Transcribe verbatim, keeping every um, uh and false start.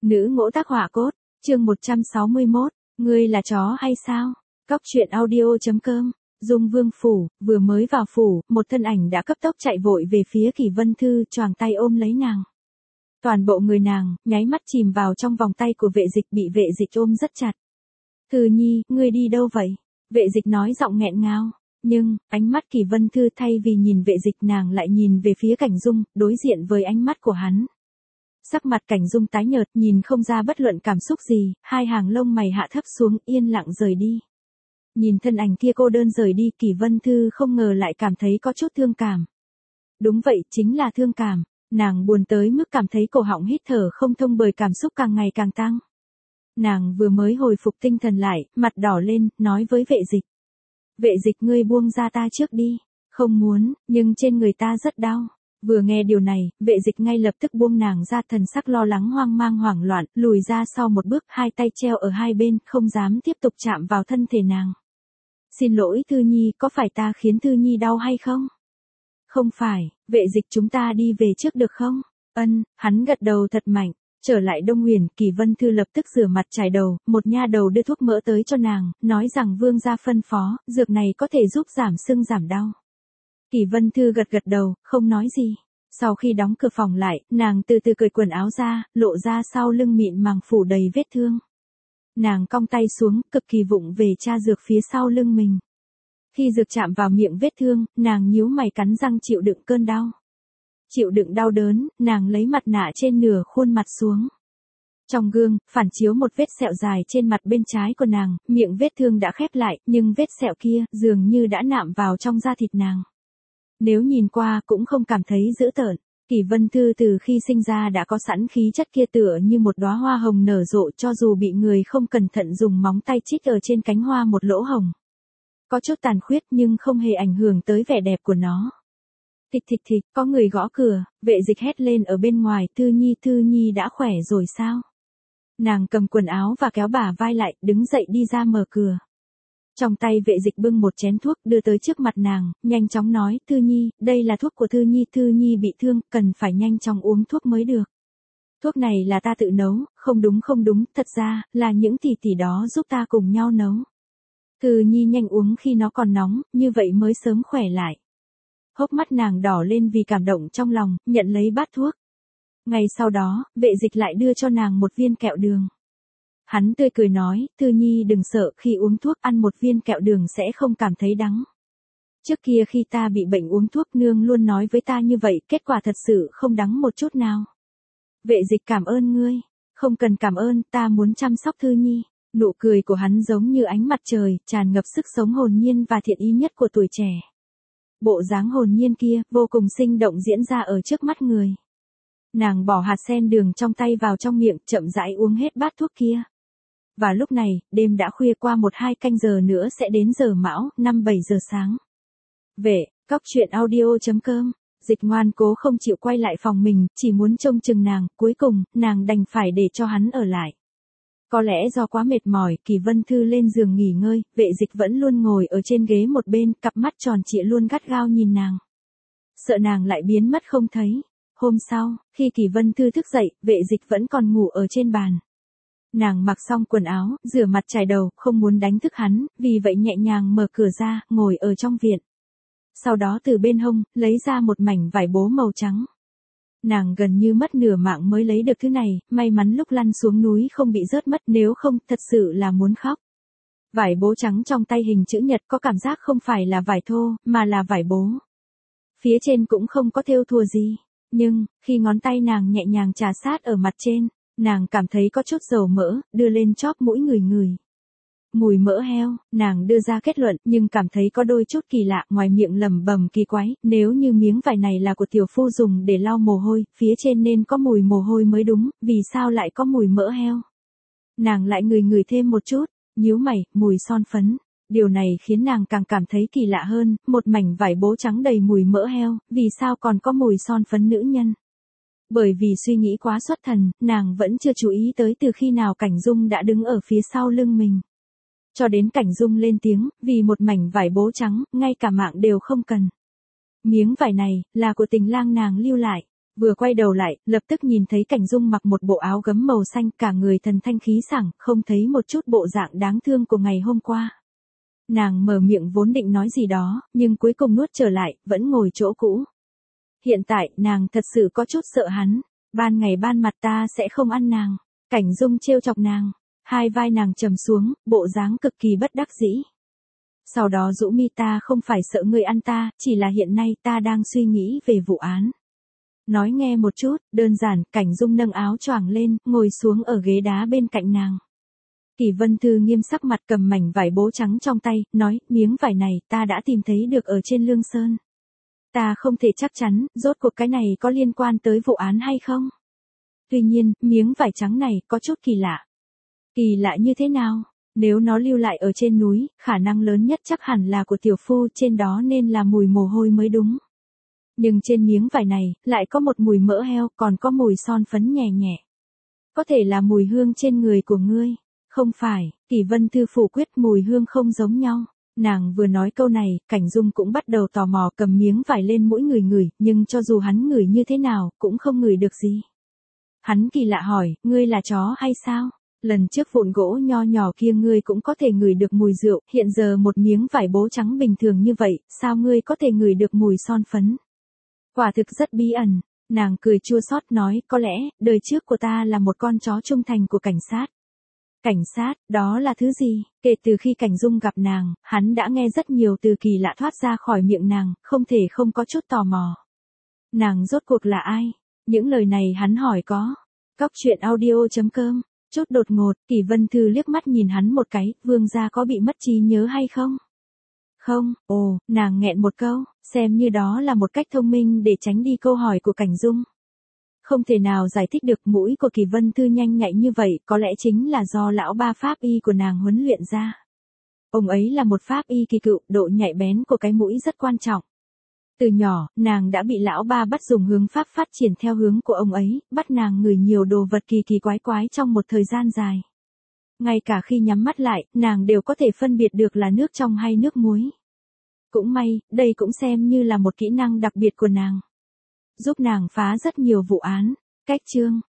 Nữ ngỗ tác họa cốt, chương một trăm sáu mươi mốt, ngươi là chó hay sao? Cóc truyện audio.com, Dung Vương phủ, vừa mới vào phủ, một thân ảnh đã cấp tốc chạy vội về phía Kỷ Vân Thư, choàng tay ôm lấy nàng. Toàn bộ người nàng, nháy mắt chìm vào trong vòng tay của vệ dịch, bị vệ dịch ôm rất chặt. Thư Nhi, ngươi đi đâu vậy? Vệ dịch nói giọng nghẹn ngào. Nhưng, ánh mắt Kỷ Vân Thư thay vì nhìn vệ dịch nàng lại nhìn về phía Cảnh Dung, đối diện với ánh mắt của hắn. Sắc mặt Cảnh Dung tái nhợt, nhìn không ra bất luận cảm xúc gì, hai hàng lông mày hạ thấp xuống, yên lặng rời đi. Nhìn thân ảnh kia cô đơn rời đi, Kỷ Vân Thư không ngờ lại cảm thấy có chút thương cảm. Đúng vậy, chính là thương cảm. Nàng buồn tới mức cảm thấy cổ họng hít thở không thông bởi cảm xúc càng ngày càng tăng. Nàng vừa mới hồi phục tinh thần lại, mặt đỏ lên, nói với vệ dịch. Vệ dịch, ngươi buông ra ta trước đi. Không muốn, nhưng trên người ta rất đau. Vừa nghe điều này, vệ dịch ngay lập tức buông nàng ra, thần sắc lo lắng hoang mang hoảng loạn, lùi ra sau một bước, hai tay treo ở hai bên, không dám tiếp tục chạm vào thân thể nàng. Xin lỗi Thư Nhi, có phải ta khiến Thư Nhi đau hay không? Không phải, vệ dịch, chúng ta đi về trước được không? Ân, hắn gật đầu thật mạnh. Trở lại Đông Nguyền, Kỷ Vân Thư lập tức rửa mặt chải đầu, một nha đầu đưa thuốc mỡ tới cho nàng, nói rằng vương gia phân phó, dược này có thể giúp giảm sưng giảm đau. Kỷ Vân Thư gật gật đầu, không nói gì. Sau khi đóng cửa phòng lại, nàng từ từ cởi quần áo ra, lộ ra sau lưng mịn màng phủ đầy vết thương. Nàng cong tay xuống, cực kỳ vụng về tra dược phía sau lưng mình. Khi dược chạm vào miệng vết thương, nàng nhíu mày cắn răng chịu đựng cơn đau. Chịu đựng đau đớn, nàng lấy mặt nạ trên nửa khuôn mặt xuống. Trong gương, phản chiếu một vết sẹo dài trên mặt bên trái của nàng, miệng vết thương đã khép lại, nhưng vết sẹo kia, dường như đã nạm vào trong da thịt nàng. Nếu nhìn qua, cũng không cảm thấy dữ tợn. Kỷ Vân Thư từ khi sinh ra đã có sẵn khí chất kia, tựa như một đóa hoa hồng nở rộ, cho dù bị người không cẩn thận dùng móng tay chích ở trên cánh hoa một lỗ hồng. Có chút tàn khuyết nhưng không hề ảnh hưởng tới vẻ đẹp của nó. Thịch thịch thịch, có người gõ cửa, vệ dịch hét lên ở bên ngoài, Thư Nhi, Thư Nhi đã khỏe rồi sao? Nàng cầm quần áo và kéo bả vai lại, đứng dậy đi ra mở cửa. Trong tay vệ dịch bưng một chén thuốc đưa tới trước mặt nàng, nhanh chóng nói, Thư Nhi, đây là thuốc của Thư Nhi, Thư Nhi bị thương, cần phải nhanh chóng uống thuốc mới được. Thuốc này là ta tự nấu, không đúng không đúng, thật ra, là những tỷ tỷ đó giúp ta cùng nhau nấu. Thư Nhi nhanh uống khi nó còn nóng, như vậy mới sớm khỏe lại. Hốc mắt nàng đỏ lên vì cảm động trong lòng, nhận lấy bát thuốc. Ngày sau đó, vệ dịch lại đưa cho nàng một viên kẹo đường. Hắn tươi cười nói, Thư Nhi đừng sợ, khi uống thuốc ăn một viên kẹo đường sẽ không cảm thấy đắng. Trước kia khi ta bị bệnh uống thuốc nương luôn nói với ta như vậy, kết quả thật sự không đắng một chút nào. Vệ dịch cảm ơn ngươi, không cần cảm ơn, ta muốn chăm sóc Thư Nhi. Nụ cười của hắn giống như ánh mặt trời, tràn ngập sức sống hồn nhiên và thiện ý nhất của tuổi trẻ. Bộ dáng hồn nhiên kia, vô cùng sinh động diễn ra ở trước mắt người. Nàng bỏ hạt sen đường trong tay vào trong miệng, chậm rãi uống hết bát thuốc kia. Và lúc này, đêm đã khuya, qua một hai canh giờ nữa sẽ đến giờ mão, năm bảy giờ sáng. Vệ, cóc truyện audio.com, dịch ngoan cố không chịu quay lại phòng mình, chỉ muốn trông chừng nàng, cuối cùng, nàng đành phải để cho hắn ở lại. Có lẽ do quá mệt mỏi, Kỷ Vân Thư lên giường nghỉ ngơi, vệ dịch vẫn luôn ngồi ở trên ghế một bên, cặp mắt tròn trịa luôn gắt gao nhìn nàng. Sợ nàng lại biến mất không thấy. Hôm sau, khi Kỷ Vân Thư thức dậy, vệ dịch vẫn còn ngủ ở trên bàn. Nàng mặc xong quần áo, rửa mặt chải đầu, không muốn đánh thức hắn, vì vậy nhẹ nhàng mở cửa ra, ngồi ở trong viện. Sau đó từ bên hông, lấy ra một mảnh vải bố màu trắng. Nàng gần như mất nửa mạng mới lấy được thứ này, may mắn lúc lăn xuống núi không bị rớt mất, nếu không, thật sự là muốn khóc. Vải bố trắng trong tay hình chữ nhật, có cảm giác không phải là vải thô, mà là vải bố. Phía trên cũng không có thêu thùa gì, nhưng, khi ngón tay nàng nhẹ nhàng chà sát ở mặt trên, nàng cảm thấy có chút dầu mỡ, đưa lên chóp mũi người người. Mùi mỡ heo, nàng đưa ra kết luận, nhưng cảm thấy có đôi chút kỳ lạ, ngoài miệng lẩm bẩm kỳ quái, nếu như miếng vải này là của tiểu phu dùng để lau mồ hôi, phía trên nên có mùi mồ hôi mới đúng, vì sao lại có mùi mỡ heo? Nàng lại ngửi ngửi thêm một chút, nhíu mày, mùi son phấn. Điều này khiến nàng càng cảm thấy kỳ lạ hơn, một mảnh vải bố trắng đầy mùi mỡ heo, vì sao còn có mùi son phấn nữ nhân? Bởi vì suy nghĩ quá xuất thần, nàng vẫn chưa chú ý tới từ khi nào Cảnh Dung đã đứng ở phía sau lưng mình. Cho đến Cảnh Dung lên tiếng, vì một mảnh vải bố trắng, ngay cả mạng đều không cần. Miếng vải này, là của Tình Lang nàng lưu lại. Vừa quay đầu lại, lập tức nhìn thấy Cảnh Dung mặc một bộ áo gấm màu xanh, cả người thần thanh khí sảng, không thấy một chút bộ dạng đáng thương của ngày hôm qua. Nàng mở miệng vốn định nói gì đó, nhưng cuối cùng nuốt trở lại, vẫn ngồi chỗ cũ. Hiện tại, nàng thật sự có chút sợ hắn. Ban ngày ban mặt ta sẽ không ăn nàng. Cảnh Dung trêu chọc nàng. Hai vai nàng trầm xuống, bộ dáng cực kỳ bất đắc dĩ. Sau đó rũ mi, ta không phải sợ ngươi ăn ta, chỉ là hiện nay ta đang suy nghĩ về vụ án. Nói nghe một chút, đơn giản. Cảnh Dung nâng áo choàng lên, ngồi xuống ở ghế đá bên cạnh nàng. Kỳ Vân Thư nghiêm sắc mặt, cầm mảnh vải bố trắng trong tay, nói, miếng vải này ta đã tìm thấy được ở trên Lương Sơn. Ta không thể chắc chắn, rốt cuộc cái này có liên quan tới vụ án hay không? Tuy nhiên, miếng vải trắng này có chút kỳ lạ. Kỳ lạ như thế nào? Nếu nó lưu lại ở trên núi, khả năng lớn nhất chắc hẳn là của tiểu phu, trên đó nên là mùi mồ hôi mới đúng. Nhưng trên miếng vải này, lại có một mùi mỡ heo, còn có mùi son phấn nhẹ nhẹ. Có thể là mùi hương trên người của ngươi. Không phải, Kỳ Vân Thư phủ quyết, mùi hương không giống nhau. Nàng vừa nói câu này, Cảnh Dung cũng bắt đầu tò mò, cầm miếng vải lên mũi ngửi ngửi, nhưng cho dù hắn ngửi như thế nào, cũng không ngửi được gì. Hắn kỳ lạ hỏi, ngươi là chó hay sao? Lần trước vụn gỗ nho nhỏ kia ngươi cũng có thể ngửi được mùi rượu, hiện giờ một miếng vải bố trắng bình thường như vậy, sao ngươi có thể ngửi được mùi son phấn? Quả thực rất bí ẩn. Nàng cười chua xót nói, có lẽ, đời trước của ta là một con chó trung thành của cảnh sát. Cảnh sát, đó là thứ gì? Kể từ khi Cảnh Dung gặp nàng, hắn đã nghe rất nhiều từ kỳ lạ thoát ra khỏi miệng nàng, không thể không có chút tò mò. Nàng rốt cuộc là ai? Những lời này hắn hỏi có. Cóc truyện audio chấm com. Chút đột ngột, Kỳ Vân Thư liếc mắt nhìn hắn một cái, vương gia có bị mất trí nhớ hay không? Không, ồ, nàng nghẹn một câu, xem như đó là một cách thông minh để tránh đi câu hỏi của Cảnh Dung. Không thể nào giải thích được, mũi của Kỳ Vân Thư nhanh nhạy như vậy, có lẽ chính là do lão ba pháp y của nàng huấn luyện ra. Ông ấy là một pháp y kỳ cựu, độ nhạy bén của cái mũi rất quan trọng. Từ nhỏ, nàng đã bị lão ba bắt dùng hướng pháp phát triển theo hướng của ông ấy, bắt nàng ngửi nhiều đồ vật kỳ kỳ quái quái trong một thời gian dài. Ngay cả khi nhắm mắt lại, nàng đều có thể phân biệt được là nước trong hay nước muối. Cũng may, đây cũng xem như là một kỹ năng đặc biệt của nàng. Giúp nàng phá rất nhiều vụ án. Cách chương